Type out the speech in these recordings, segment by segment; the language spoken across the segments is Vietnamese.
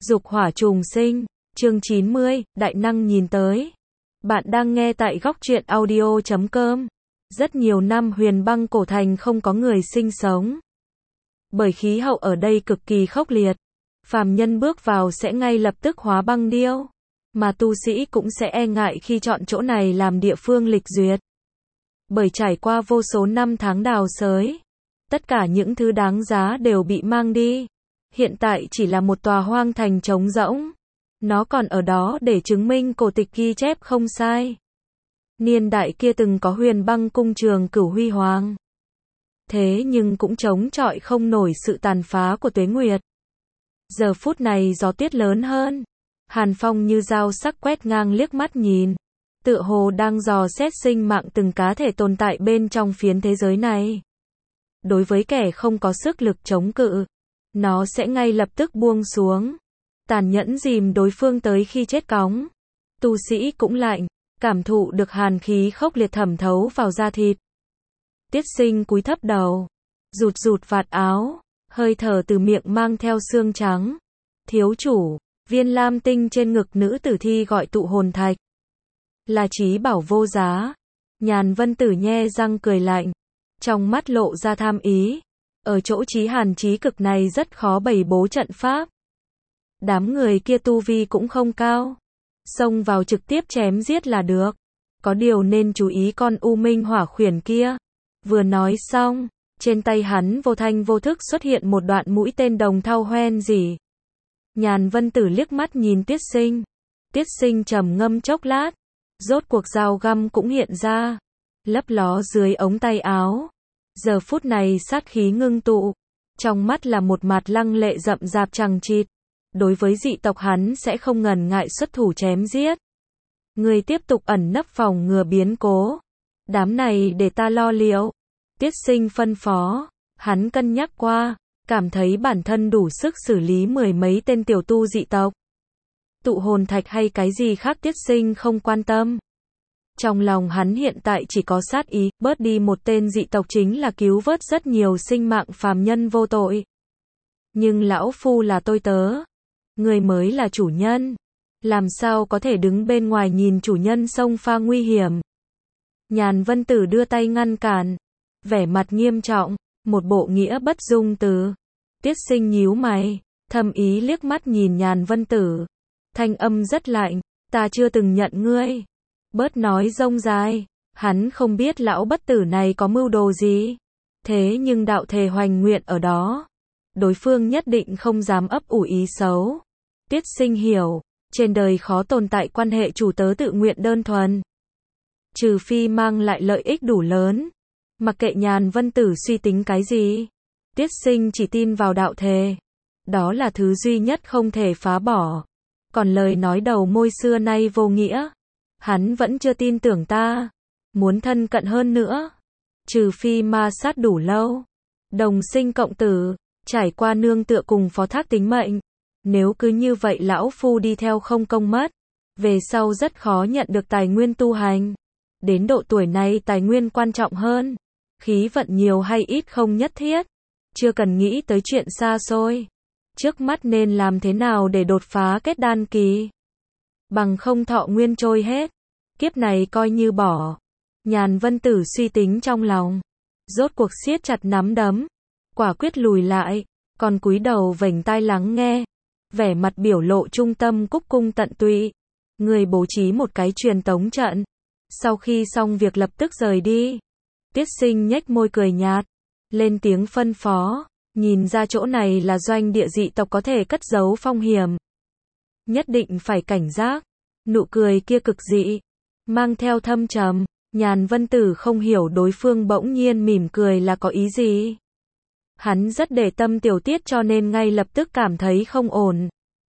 Dục hỏa trùng sinh, chương 90, đại năng nhìn tới. Bạn đang nghe tại góc truyện audio.com. Rất nhiều năm Huyền Băng cổ thành không có người sinh sống. Bởi khí hậu ở đây cực kỳ khốc liệt. Phàm nhân bước vào sẽ ngay lập tức hóa băng điêu. Mà tu sĩ cũng sẽ e ngại khi chọn chỗ này làm địa phương lịch duyệt. Bởi trải qua vô số năm tháng đào xới. Tất cả những thứ đáng giá đều bị mang đi. Hiện tại chỉ là một tòa hoang thành trống rỗng. Nó còn ở đó để chứng minh cổ tịch ghi chép không sai. Niên đại kia từng có Huyền Băng cung Trường Cửu huy hoàng. Thế nhưng cũng chống chọi không nổi sự tàn phá của tuế nguyệt. Giờ phút này gió tuyết lớn hơn. Hàn phong như dao sắc quét ngang liếc mắt nhìn. Tựa hồ đang dò xét sinh mạng từng cá thể tồn tại bên trong phiến thế giới này. Đối với kẻ không có sức lực chống cự, nó sẽ ngay lập tức buông xuống. Tàn nhẫn dìm đối phương tới khi chết cóng. Tu sĩ cũng lạnh, cảm thụ được hàn khí khốc liệt thẩm thấu vào da thịt. Tiết Sinh cúi thấp đầu, rụt rụt vạt áo, hơi thở từ miệng mang theo xương trắng. Thiếu chủ, viên lam tinh trên ngực nữ tử thi gọi tụ hồn thạch. Là trí bảo vô giá. Nhàn Vân Tử nhe răng cười lạnh, trong mắt lộ ra tham ý. Ở chỗ chí hàn chí cực này rất khó bày bố trận pháp. Đám người kia tu vi cũng không cao. Xông vào trực tiếp chém giết là được. Có điều nên chú ý con U Minh Hỏa Khuyển kia. Vừa nói xong, trên tay hắn vô thanh vô thức xuất hiện một đoạn mũi tên đồng thau hoen gì. Nhàn Vân Tử liếc mắt nhìn Tiết Sinh. Tiết Sinh trầm ngâm chốc lát. Rốt cuộc dao găm cũng hiện ra. Lấp ló dưới ống tay áo. Giờ phút này sát khí ngưng tụ. Trong mắt là một mặt lăng lệ rậm rạp chằng chịt. Đối với dị tộc hắn sẽ không ngần ngại xuất thủ chém giết. Người tiếp tục ẩn nấp phòng ngừa biến cố. Đám này để ta lo liệu. Tiết Sinh phân phó. Hắn cân nhắc qua. Cảm thấy bản thân đủ sức xử lý mười mấy tên tiểu tu dị tộc. Tụ hồn thạch hay cái gì khác Tiết Sinh không quan tâm. Trong lòng hắn hiện tại chỉ có sát ý, bớt đi một tên dị tộc chính là cứu vớt rất nhiều sinh mạng phàm nhân vô tội. Nhưng lão phu là tôi tớ. Người mới là chủ nhân. Làm sao có thể đứng bên ngoài nhìn chủ nhân xông pha nguy hiểm. Nhàn Vân Tử đưa tay ngăn cản. Vẻ mặt nghiêm trọng, một bộ nghĩa bất dung từ. Tiết Sinh nhíu mày, thầm ý liếc mắt nhìn Nhàn Vân Tử. Thanh âm rất lạnh, ta chưa từng nhận ngươi. Bớt nói rông dài, hắn không biết lão bất tử này có mưu đồ gì. Thế nhưng đạo thề hoành nguyện ở đó. Đối phương nhất định không dám ấp ủ ý xấu. Tiết Sinh hiểu, trên đời khó tồn tại quan hệ chủ tớ tự nguyện đơn thuần. Trừ phi mang lại lợi ích đủ lớn. Mặc kệ Nhàn Vân Tử suy tính cái gì. Tiết Sinh chỉ tin vào đạo thề. Đó là thứ duy nhất không thể phá bỏ. Còn lời nói đầu môi xưa nay vô nghĩa. Hắn vẫn chưa tin tưởng ta. Muốn thân cận hơn nữa. Trừ phi ma sát đủ lâu. Đồng sinh cộng tử. Trải qua nương tựa cùng phó thác tính mệnh. Nếu cứ như vậy lão phu đi theo không công mất. Về sau rất khó nhận được tài nguyên tu hành. Đến độ tuổi này tài nguyên quan trọng hơn. Khí vận nhiều hay ít không nhất thiết. Chưa cần nghĩ tới chuyện xa xôi. Trước mắt nên làm thế nào để đột phá kết đan kỳ. Bằng không thọ nguyên trôi hết. Kiếp này coi như bỏ. Nhàn Vân Tử suy tính trong lòng. Rốt cuộc siết chặt nắm đấm. Quả quyết lùi lại. Còn cúi đầu vểnh tai lắng nghe. Vẻ mặt biểu lộ trung tâm cúc cung tận tụy. Người bố trí một cái truyền tống trận. Sau khi xong việc lập tức rời đi. Tiết Sinh nhếch môi cười nhạt. Lên tiếng phân phó. Nhìn ra chỗ này là doanh địa dị tộc có thể cất giấu phong hiểm. Nhất định phải cảnh giác. Nụ cười kia cực dị. Mang theo thâm trầm. Nhàn Vân Tử không hiểu đối phương bỗng nhiên mỉm cười là có ý gì. Hắn rất để tâm tiểu tiết cho nên ngay lập tức cảm thấy không ổn.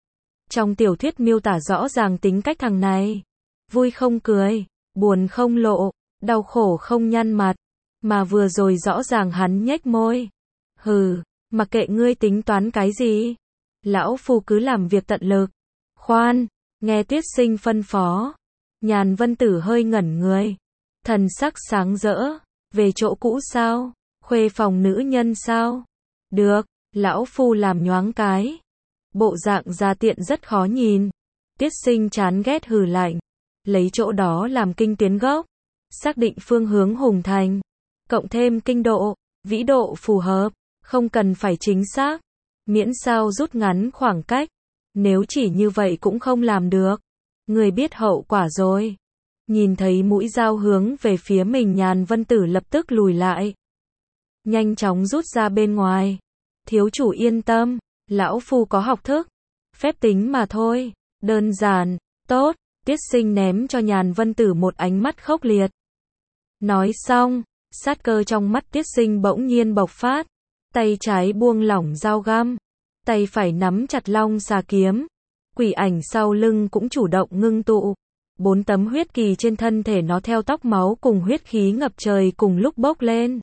Trong tiểu thuyết miêu tả rõ ràng tính cách thằng này. Vui không cười, buồn không lộ, đau khổ không nhăn mặt. Mà vừa rồi rõ ràng hắn nhếch môi. Hừ, mặc kệ ngươi tính toán cái gì. Lão phu cứ làm việc tận lực. Khoan, nghe Tiết Sinh phân phó. Nhàn Vân Tử hơi ngẩn người. Thần sắc sáng rỡ. Về chỗ cũ sao? Khuê phòng nữ nhân sao? Được, lão phu làm nhoáng cái. bộ dạng ra tiện rất khó nhìn. Tiết Sinh chán ghét hừ lạnh, lấy chỗ đó làm kinh tuyến gốc, xác định phương hướng hùng thành, cộng thêm kinh độ, vĩ độ phù hợp, không cần phải chính xác, miễn sao rút ngắn khoảng cách, nếu chỉ như vậy cũng không làm được. Người biết hậu quả rồi. Nhìn thấy mũi dao hướng về phía mình, Nhàn Vân Tử lập tức lùi lại, nhanh chóng rút ra bên ngoài. Thiếu chủ yên tâm, lão phu có học thức, phép tính mà thôi, đơn giản, tốt. Tiết Sinh ném cho Nhàn Vân Tử một ánh mắt khốc liệt. Nói xong, sát cơ trong mắt Tiết Sinh bỗng nhiên bộc phát, tay trái buông lỏng dao găm, tay phải nắm chặt long xà kiếm. Quỷ ảnh sau lưng cũng chủ động ngưng tụ. 4 tấm huyết kỳ trên thân thể nó theo tóc máu cùng huyết khí ngập trời cùng lúc bốc lên.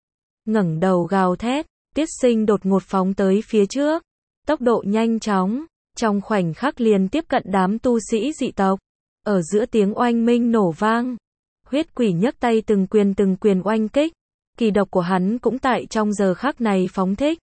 Ngẩng đầu gào thét, Tiết Sinh đột ngột phóng tới phía trước, tốc độ nhanh chóng, trong khoảnh khắc liền tiếp cận đám tu sĩ dị tộc. Ở giữa tiếng oanh minh nổ vang, huyết quỷ nhấc tay từng quyền oanh kích, kỳ độc của hắn cũng tại trong giờ khắc này phóng thích,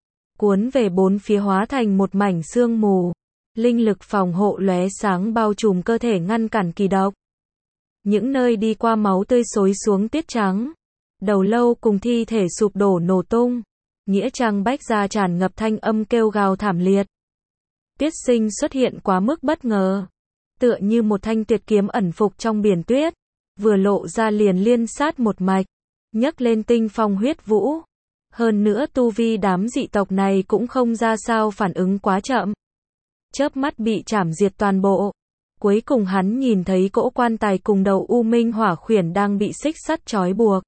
cuốn về bốn phía hóa thành một mảnh sương mù. Linh lực phòng hộ lóe sáng bao trùm cơ thể ngăn cản kỳ độc. Những nơi đi qua máu tươi xối xuống tiết trắng. Đầu lâu cùng thi thể sụp đổ nổ tung. Nghĩa trang Bách Gia tràn ngập thanh âm kêu gào thảm liệt. Tiết Sinh xuất hiện quá mức bất ngờ. Tựa như một thanh tuyệt kiếm ẩn phục trong biển tuyết. Vừa lộ ra liền liên sát một mạch. Nhấc lên tinh phong huyết vũ. Hơn nữa tu vi đám dị tộc này cũng không ra sao, phản ứng quá chậm. Chớp mắt bị chảm diệt toàn bộ. Cuối cùng hắn nhìn thấy cỗ quan tài cùng đầu U Minh Hỏa Khuyển đang bị xích sắt trói buộc.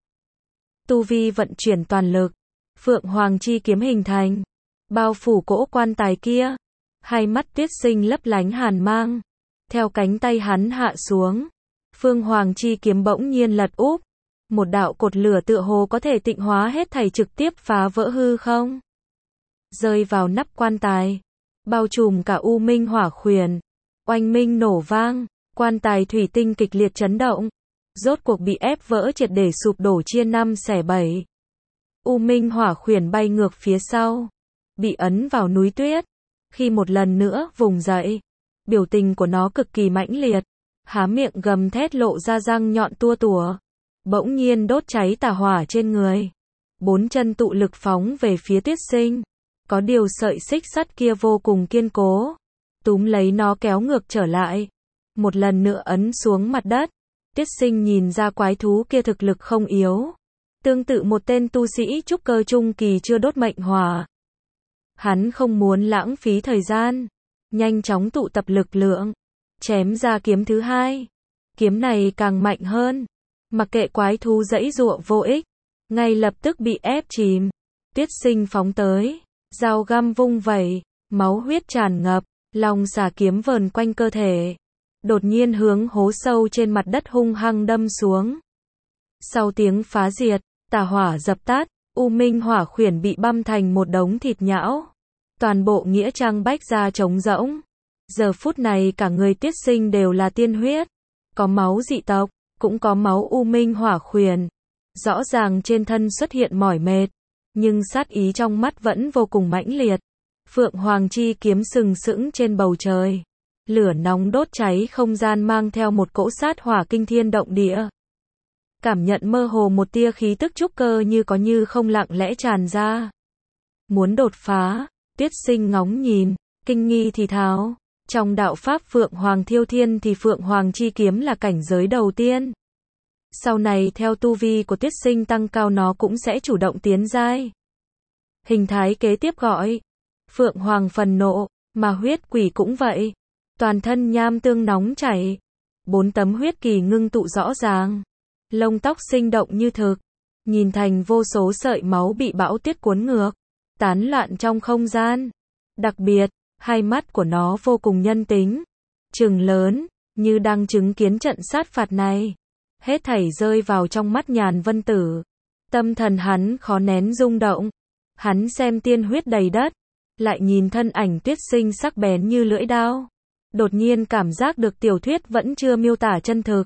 Tu vi vận chuyển toàn lực, Phượng Hoàng chi kiếm hình thành, bao phủ cỗ quan tài kia. Hai mắt Tiết Sinh lấp lánh hàn mang. Theo cánh tay hắn hạ xuống, Phương Hoàng chi kiếm bỗng nhiên lật úp. Một đạo cột lửa tựa hồ có thể tịnh hóa hết thảy trực tiếp phá vỡ hư không. Rơi vào nắp quan tài, bao trùm cả U Minh Hỏa Khuyển. Oanh minh nổ vang, quan tài thủy tinh kịch liệt chấn động, rốt cuộc bị ép vỡ triệt để sụp đổ chia 5 xẻ 7. U Minh Hỏa Khuyển bay ngược phía sau, bị ấn vào núi tuyết. Khi một lần nữa vùng dậy, biểu tình của nó cực kỳ mãnh liệt, há miệng gầm thét lộ ra răng nhọn tua tủa, bỗng nhiên đốt cháy tà hỏa trên người. 4 chân tụ lực phóng về phía Tiết Sinh. Có điều sợi xích sắt kia vô cùng kiên cố, túm lấy nó kéo ngược trở lại, một lần nữa ấn xuống mặt đất. Tiết Sinh nhìn ra quái thú kia thực lực không yếu, tương tự một tên tu sĩ trúc cơ trung kỳ chưa đốt mệnh hỏa. Hắn không muốn lãng phí thời gian, nhanh chóng tụ tập lực lượng, chém ra kiếm thứ hai. Kiếm này càng mạnh hơn, mặc kệ quái thú giãy giụa vô ích, ngay lập tức bị ép chìm. Tiết Sinh phóng tới, dao găm vung vẩy, máu huyết tràn ngập, long xà kiếm vờn quanh cơ thể, đột nhiên hướng hố sâu trên mặt đất hung hăng đâm xuống. Sau tiếng phá diệt, tà hỏa dập tắt, U Minh Hỏa Khuyển bị băm thành một đống thịt nhão. Toàn bộ nghĩa trang Bách Gia trống rỗng. Giờ phút này cả người Tiết Sinh đều là tiên huyết, có máu dị tộc, cũng có máu U Minh Hỏa Khuyển. Rõ ràng trên thân xuất hiện mỏi mệt, nhưng sát ý trong mắt vẫn vô cùng mãnh liệt. Phượng Hoàng chi kiếm sừng sững trên bầu trời, lửa nóng đốt cháy không gian, mang theo một cỗ sát hỏa kinh thiên động địa. Cảm nhận mơ hồ một tia khí tức trúc cơ như có như không lặng lẽ tràn ra. Muốn đột phá, Tiết Sinh ngóng nhìn, kinh nghi thì thào. Trong đạo pháp Phượng Hoàng Thiêu Thiên thì Phượng Hoàng chi kiếm là cảnh giới đầu tiên. Sau này theo tu vi của Tiết Sinh tăng cao, nó cũng sẽ chủ động tiến giai. Hình thái kế tiếp gọi Phượng Hoàng phần nộ, mà huyết quỷ cũng vậy. Toàn thân nham tương nóng chảy, 4 tấm huyết kỳ ngưng tụ rõ ràng, lông tóc sinh động như thực, nhìn thành vô số sợi máu bị bão tuyết cuốn ngược, tán loạn trong không gian. Đặc biệt, hai mắt của nó vô cùng nhân tính, trừng lớn, như đang chứng kiến trận sát phạt này. Hết thảy rơi vào trong mắt Nhàn Vân Tử. Tâm thần hắn khó nén rung động. Hắn xem tiên huyết đầy đất, lại nhìn thân ảnh Tiết Sinh sắc bén như lưỡi dao. Đột nhiên cảm giác được tiểu thuyết vẫn chưa miêu tả chân thực.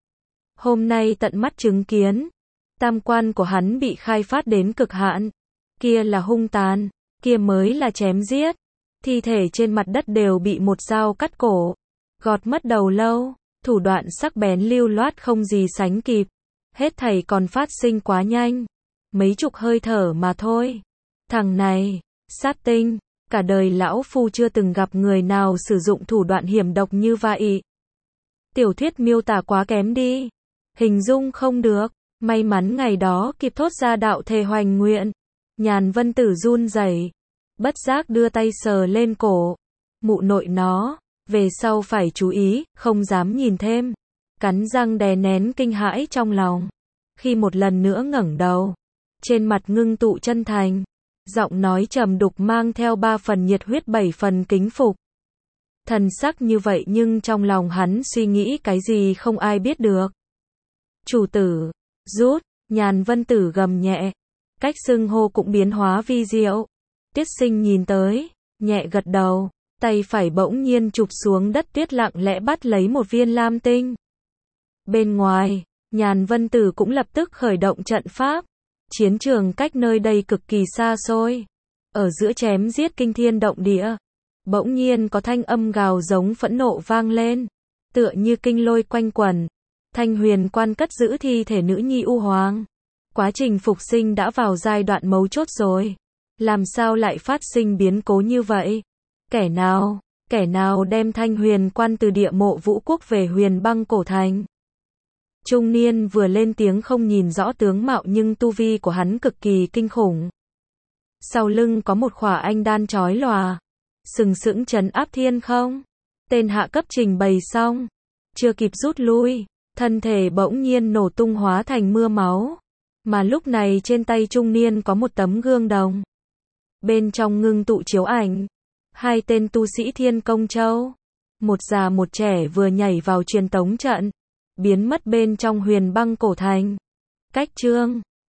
Hôm nay tận mắt chứng kiến, tam quan của hắn bị khai phát đến cực hạn. Kia là hung tàn, kia mới là chém giết. Thi thể trên mặt đất đều bị một dao cắt cổ, gọt mất đầu lâu, thủ đoạn sắc bén lưu loát không gì sánh kịp. Hết thảy còn phát sinh quá nhanh, mấy chục hơi thở mà thôi. Thằng này, sát tinh, cả đời lão phu chưa từng gặp người nào sử dụng thủ đoạn hiểm độc như vậy. Tiểu thuyết miêu tả quá kém đi, hình dung không được. May mắn ngày đó kịp thốt ra đạo thề hoành nguyện. Nhàn Vân Tử run rẩy, bất giác đưa tay sờ lên cổ. Mụ nội nó, về sau phải chú ý, không dám nhìn thêm. Cắn răng đè nén kinh hãi trong lòng. Khi một lần nữa ngẩng đầu, trên mặt ngưng tụ chân thành, giọng nói trầm đục mang theo 3 phần nhiệt huyết 7 phần kính phục. Thần sắc như vậy nhưng trong lòng hắn suy nghĩ cái gì không ai biết được. Chủ tử, rút, Nhàn Vân Tử gầm nhẹ, cách xưng hô cũng biến hóa vi diệu. Tiết Sinh nhìn tới, nhẹ gật đầu, tay phải bỗng nhiên chụp xuống đất tuyết lặng lẽ bắt lấy một viên lam tinh. Bên ngoài, Nhàn Vân Tử cũng lập tức khởi động trận pháp. Chiến trường cách nơi đây cực kỳ xa xôi. Ở giữa chém giết kinh thiên động địa, bỗng nhiên có thanh âm gào giống phẫn nộ vang lên, tựa như kinh lôi quanh quẩn. Thanh Huyền Quan cất giữ thi thể nữ nhi U Hoàng. Quá trình phục sinh đã vào giai đoạn mấu chốt rồi. Làm sao lại phát sinh biến cố như vậy? Kẻ nào đem Thanh Huyền Quan từ địa mộ Vũ Quốc về Huyền Băng Cổ Thành? Trung niên vừa lên tiếng không nhìn rõ tướng mạo nhưng tu vi của hắn cực kỳ kinh khủng. Sau lưng có một khỏa anh đan chói lòa, sừng sững trấn áp thiên không. Tên hạ cấp trình bày xong, chưa kịp rút lui, thân thể bỗng nhiên nổ tung hóa thành mưa máu. Mà lúc này trên tay trung niên có một tấm gương đồng. Bên trong ngưng tụ chiếu ảnh 2 tên tu sĩ Thiên Công Châu. Một già một trẻ vừa nhảy vào truyền tống trận, biến mất bên trong Huyền Băng Cổ Thành. Cách chương